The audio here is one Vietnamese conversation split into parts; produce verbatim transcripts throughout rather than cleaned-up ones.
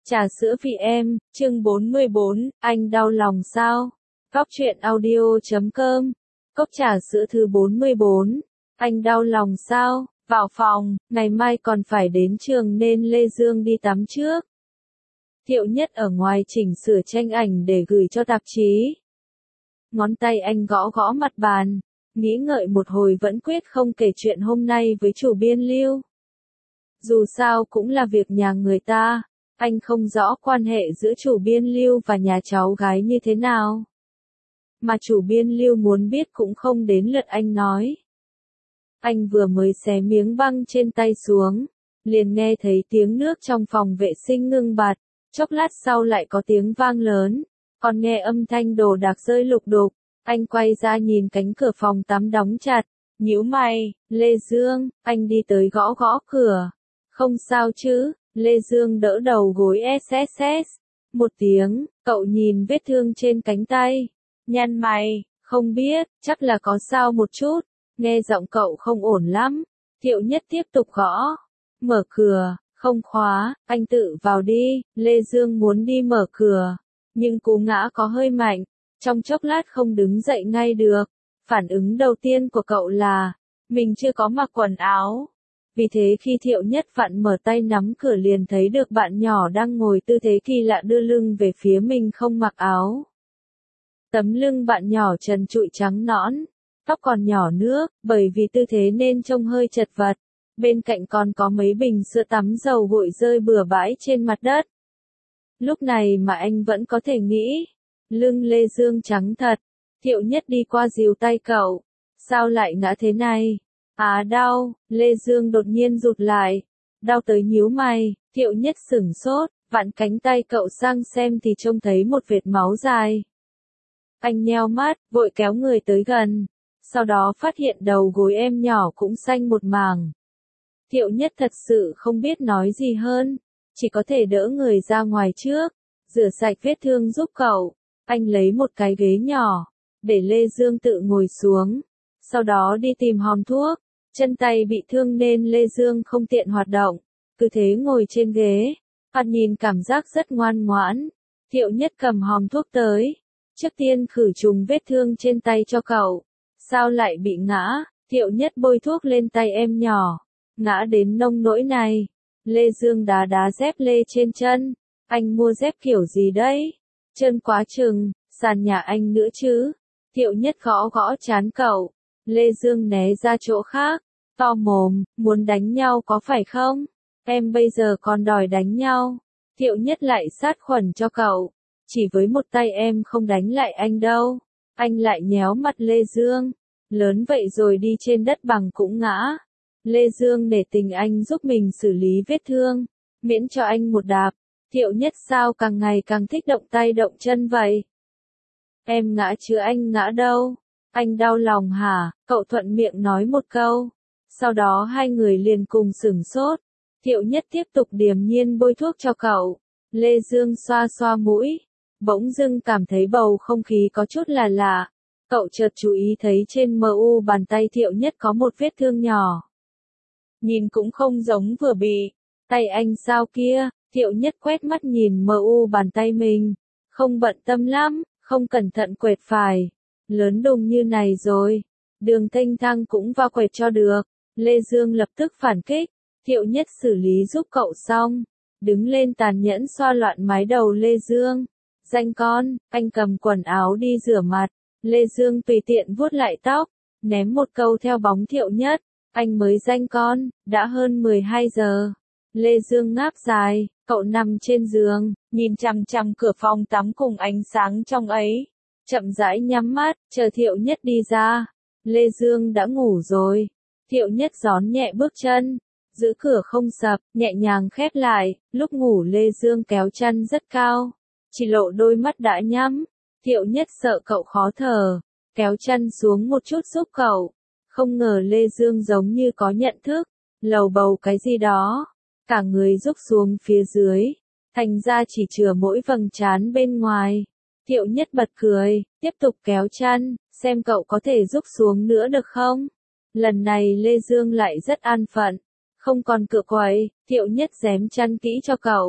Trà sữa vì em, chương bốn mươi bốn, anh đau lòng sao? Góc truyện audio chấm com. Cốc trà sữa thứ bốn mươi bốn. Anh đau lòng sao? Vào phòng, ngày mai còn phải đến trường nên Lê Dương đi tắm trước. Thiệu Nhất ở ngoài chỉnh sửa tranh ảnh để gửi cho tạp chí. Ngón tay anh gõ gõ mặt bàn, nghĩ ngợi một hồi vẫn quyết không kể chuyện hôm nay với chủ biên Lưu. Dù sao cũng là việc nhà người ta. Anh không rõ quan hệ giữa chủ biên Lưu và nhà cháu gái như thế nào. Mà chủ biên Lưu muốn biết cũng không đến lượt anh nói. Anh vừa mới xé miếng băng trên tay xuống, liền nghe thấy tiếng nước trong phòng vệ sinh ngưng bặt, chốc lát sau lại có tiếng vang lớn, còn nghe âm thanh đồ đạc rơi lục đục. Anh quay ra nhìn cánh cửa phòng tắm đóng chặt, nhíu mày, Lê Dương, anh đi tới gõ gõ cửa. Không sao chứ? Lê Dương đỡ đầu gối ét ét ét. Một tiếng, cậu nhìn vết thương trên cánh tay. Nhăn mày, không biết, chắc là có sao một chút. Nghe giọng cậu không ổn lắm. Thiệu Nhất tiếp tục gõ. Mở cửa, không khóa, anh tự vào đi. Lê Dương muốn đi mở cửa. Nhưng cú ngã có hơi mạnh. Trong chốc lát không đứng dậy ngay được. Phản ứng đầu tiên của cậu là, mình chưa có mặc quần áo. Vì thế khi Thiệu Nhất vặn mở tay nắm cửa liền thấy được bạn nhỏ đang ngồi tư thế kỳ lạ đưa lưng về phía mình không mặc áo. Tấm lưng bạn nhỏ trần trụi trắng nõn, tóc còn nhỏ nước, bởi vì tư thế nên trông hơi chật vật. Bên cạnh còn có mấy bình sữa tắm dầu gội rơi bừa bãi trên mặt đất. Lúc này mà anh vẫn có thể nghĩ, lưng Lê Dương trắng thật. Thiệu Nhất đi qua dìu tay cậu. Sao lại ngã thế này? À đau, Lê Dương đột nhiên rụt lại. Đau tới nhíu mày, Thiệu Nhất sửng sốt, vặn cánh tay cậu sang xem thì trông thấy một vệt máu dài. Anh nheo mắt, vội kéo người tới gần. Sau đó phát hiện đầu gối em nhỏ cũng xanh một mảng. Thiệu Nhất thật sự không biết nói gì hơn, chỉ có thể đỡ người ra ngoài trước, rửa sạch vết thương giúp cậu. Anh lấy một cái ghế nhỏ, để Lê Dương tự ngồi xuống. Sau đó đi tìm hòm thuốc. Chân tay bị thương nên Lê Dương không tiện hoạt động, cứ thế ngồi trên ghế, thoạt nhìn cảm giác rất ngoan ngoãn. Thiệu Nhất cầm hòm thuốc tới, trước tiên khử trùng vết thương trên tay cho cậu. Sao lại bị ngã? Thiệu Nhất bôi thuốc lên tay em nhỏ. Ngã đến nông nỗi này. Lê Dương đá đá dép lê trên chân. Anh mua dép kiểu gì đấy? Chân quá chừng, sàn nhà anh nữa chứ. Thiệu Nhất gõ gõ trán cậu. Lê Dương né ra chỗ khác, to mồm, muốn đánh nhau có phải không? Em bây giờ còn đòi đánh nhau. Thiệu Nhất lại sát khuẩn cho cậu. Chỉ với một tay em không đánh lại anh đâu. Anh lại nhéo mặt Lê Dương. Lớn vậy rồi đi trên đất bằng cũng ngã. Lê Dương nể tình anh giúp mình xử lý vết thương, miễn cho anh một đạp. Thiệu Nhất sao càng ngày càng thích động tay động chân vậy? Em ngã chứ anh ngã đâu? Anh đau lòng hả? Cậu thuận miệng nói một câu. Sau đó hai người liền cùng sửng sốt. Thiệu Nhất tiếp tục điềm nhiên bôi thuốc cho cậu. Lê Dương xoa xoa mũi. Bỗng dưng cảm thấy bầu không khí có chút là lạ. Cậu chợt chú ý thấy trên mu bàn tay Thiệu Nhất có một vết thương nhỏ. Nhìn cũng không giống vừa bị. Tay anh sao kia? Thiệu Nhất quét mắt nhìn mu bàn tay mình. Không bận tâm lắm, không cẩn thận quệt phải. Lớn đùng như này rồi, đường thênh thang cũng vào quệt cho được. Lê Dương lập tức phản kích. Thiệu Nhất xử lý giúp cậu xong, đứng lên tàn nhẫn xoa loạn mái đầu Lê Dương. Danh con, anh cầm quần áo đi rửa mặt. Lê Dương tùy tiện vuốt lại tóc, ném một câu theo bóng Thiệu Nhất. Anh mới danh con, đã hơn mười hai giờ. Lê Dương ngáp dài, cậu nằm trên giường, nhìn chằm chằm cửa phòng tắm cùng ánh sáng trong ấy. Chậm rãi nhắm mắt, chờ Thiệu Nhất đi ra. Lê Dương đã ngủ rồi. Thiệu Nhất gión nhẹ bước chân, giữ cửa không sập, nhẹ nhàng khép lại. Lúc ngủ Lê Dương kéo chân rất cao, chỉ lộ đôi mắt đã nhắm. Thiệu Nhất sợ cậu khó thở, kéo chân xuống một chút giúp cậu. Không ngờ Lê Dương giống như có nhận thức, lầu bầu cái gì đó. Cả người rúc xuống phía dưới, thành ra chỉ chừa mỗi vầng trán bên ngoài. Thiệu Nhất bật cười, tiếp tục kéo chân, xem cậu có thể rúc xuống nữa được không? Lần này Lê Dương lại rất an phận, không còn cựa quậy. Thiệu Nhất rém chăn kỹ cho cậu.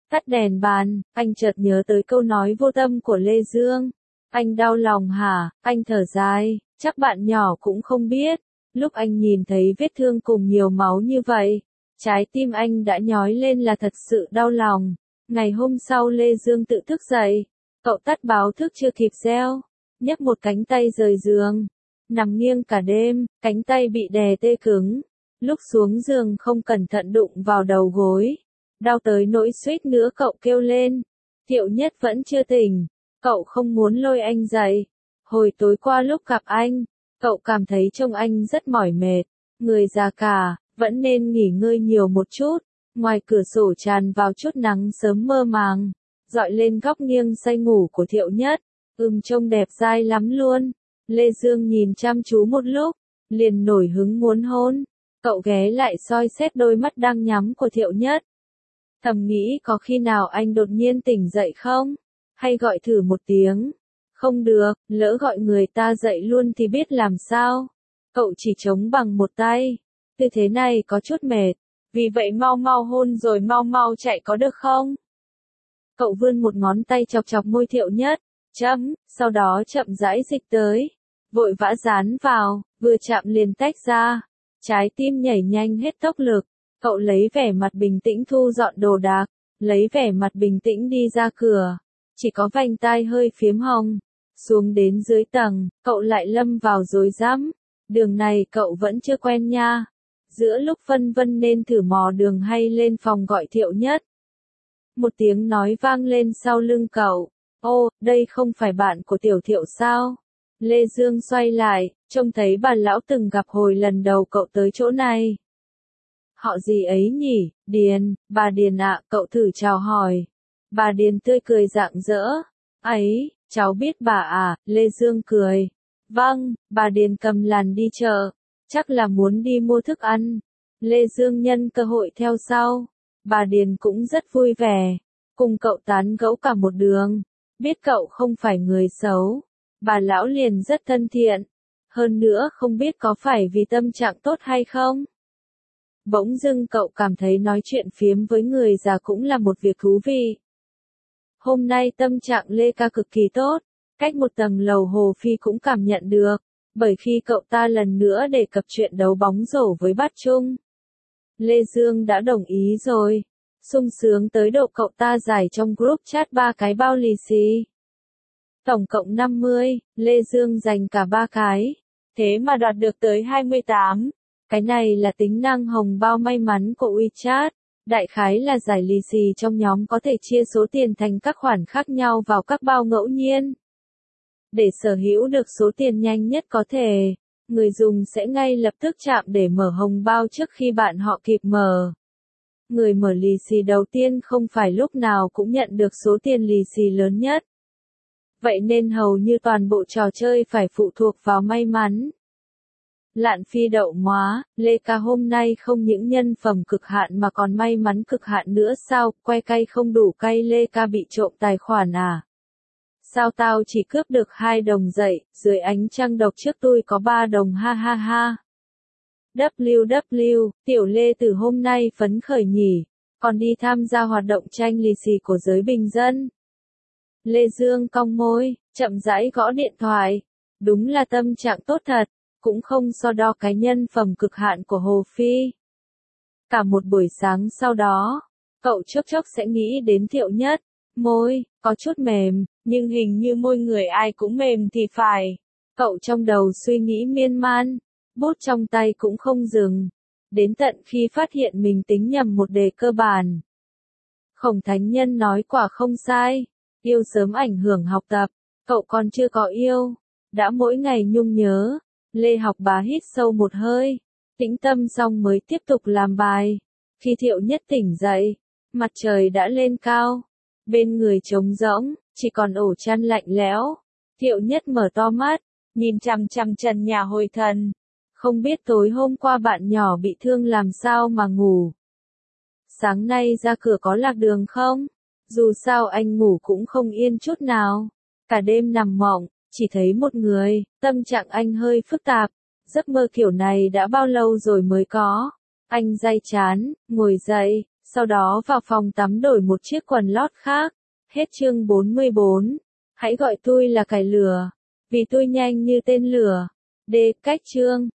Tắt đèn bàn, anh chợt nhớ tới câu nói vô tâm của Lê Dương. Anh đau lòng hả? Anh thở dài, chắc bạn nhỏ cũng không biết. Lúc anh nhìn thấy vết thương cùng nhiều máu như vậy, trái tim anh đã nhói lên là thật sự đau lòng. Ngày hôm sau Lê Dương tự thức dậy, cậu tắt báo thức chưa kịp reo, nhấc một cánh tay rời giường, nằm nghiêng cả đêm, cánh tay bị đè tê cứng. Lúc xuống giường không cẩn thận đụng vào đầu gối, đau tới nỗi suýt nữa cậu kêu lên. Thiệu Nhất vẫn chưa tỉnh, cậu không muốn lôi anh dậy. Hồi tối qua lúc gặp anh, cậu cảm thấy trông anh rất mỏi mệt, người già cả, vẫn nên nghỉ ngơi nhiều một chút. Ngoài cửa sổ tràn vào chút nắng sớm mơ màng, dọi lên góc nghiêng say ngủ của Thiệu Nhất. Ừm, trông đẹp dai lắm luôn. Lê Dương nhìn chăm chú một lúc, liền nổi hứng muốn hôn. Cậu ghé lại soi xét đôi mắt đang nhắm của Thiệu Nhất. Thầm nghĩ có khi nào anh đột nhiên tỉnh dậy không? Hay gọi thử một tiếng? Không được, lỡ gọi người ta dậy luôn thì biết làm sao? Cậu chỉ chống bằng một tay. Tư thế này có chút mệt. Vì vậy mau mau hôn rồi mau mau chạy có được không? Cậu vươn một ngón tay chọc chọc môi Thiệu Nhất. Chấm, sau đó chậm rãi dịch tới. Vội vã dán vào, vừa chạm liền tách ra. Trái tim nhảy nhanh hết tốc lực. Cậu lấy vẻ mặt bình tĩnh thu dọn đồ đạc, lấy vẻ mặt bình tĩnh đi ra cửa. Chỉ có vành tai hơi phiếm hồng. Xuống đến dưới tầng, cậu lại lâm vào rối rắm. Đường này cậu vẫn chưa quen nha. Giữa lúc phân vân nên thử mò đường hay lên phòng gọi Thiệu Nhất. Một tiếng nói vang lên sau lưng cậu. Ô, đây không phải bạn của Tiểu Thiệu sao? Lê Dương xoay lại, trông thấy bà lão từng gặp hồi lần đầu cậu tới chỗ này. Họ gì ấy nhỉ? Điền, bà Điền ạ, cậu thử chào hỏi. Bà Điền tươi cười rạng rỡ. Ấy, cháu biết bà à? Lê Dương cười. Vâng, bà Điền cầm làn đi chợ. Chắc là muốn đi mua thức ăn. Lê Dương nhân cơ hội theo sau. Bà Điền cũng rất vui vẻ. Cùng cậu tán gẫu cả một đường. Biết cậu không phải người xấu. Bà lão liền rất thân thiện. Hơn nữa không biết có phải vì tâm trạng tốt hay không? Bỗng dưng cậu cảm thấy nói chuyện phiếm với người già cũng là một việc thú vị. Hôm nay tâm trạng Lê Ca cực kỳ tốt. Cách một tầng lầu Hồ Phi cũng cảm nhận được. Bởi khi cậu ta lần nữa đề cập chuyện đấu bóng rổ với Bát Trung. Lê Dương đã đồng ý rồi. Sung sướng tới độ cậu ta giải trong group chat ba cái bao lì xì. Tổng cộng năm mươi, Lê Dương dành cả ba cái. Thế mà đoạt được tới hai mươi tám. Cái này là tính năng hồng bao may mắn của WeChat. Đại khái là giải lì xì trong nhóm có thể chia số tiền thành các khoản khác nhau vào các bao ngẫu nhiên. Để sở hữu được số tiền nhanh nhất có thể, người dùng sẽ ngay lập tức chạm để mở hồng bao trước khi bạn họ kịp mở. Người mở lì xì đầu tiên không phải lúc nào cũng nhận được số tiền lì xì lớn nhất. Vậy nên hầu như toàn bộ trò chơi phải phụ thuộc vào may mắn. Lạn phi đậu móa, Lê Ca hôm nay không những nhân phẩm cực hạn mà còn may mắn cực hạn nữa sao? Que cay không đủ cay, Lê Ca bị trộm tài khoản à? Sao tao chỉ cướp được hai đồng dậy, dưới ánh trăng độc trước tôi có ba đồng ha ha ha. vê kép vê, Tiểu Lê từ hôm nay phấn khởi nhỉ, còn đi tham gia hoạt động tranh lì xì của giới bình dân. Lê Dương cong môi, chậm rãi gõ điện thoại. Đúng là tâm trạng tốt thật, cũng không so đo cái nhân phẩm cực hạn của Hồ Phi. Cả một buổi sáng sau đó, cậu chốc chốc sẽ nghĩ đến Thiệu Nhất. Môi, có chút mềm, nhưng hình như môi người ai cũng mềm thì phải. Cậu trong đầu suy nghĩ miên man, bút trong tay cũng không dừng. Đến tận khi phát hiện mình tính nhầm một đề cơ bản. Khổng Thánh Nhân nói quả không sai, yêu sớm ảnh hưởng học tập, cậu còn chưa có yêu, đã mỗi ngày nhung nhớ. Lê Học Bá hít sâu một hơi, tĩnh tâm xong mới tiếp tục làm bài. Khi Thiệu Nhất tỉnh dậy, mặt trời đã lên cao. Bên người trống rỗng, chỉ còn ổ chăn lạnh lẽo. Thiệu Nhất mở to mắt, nhìn chằm chằm trần nhà hồi thần. Không biết tối hôm qua bạn nhỏ bị thương làm sao mà ngủ. Sáng nay ra cửa có lạc đường không? Dù sao anh ngủ cũng không yên chút nào. Cả đêm nằm mộng, chỉ thấy một người, tâm trạng anh hơi phức tạp. Giấc mơ kiểu này đã bao lâu rồi mới có. Anh day chán, ngồi dậy, Sau đó vào phòng tắm đổi một chiếc quần lót khác. Hết chương bốn mươi bốn. Hãy gọi tôi là cải lửa, vì tôi nhanh như tên lửa. D. Cách chương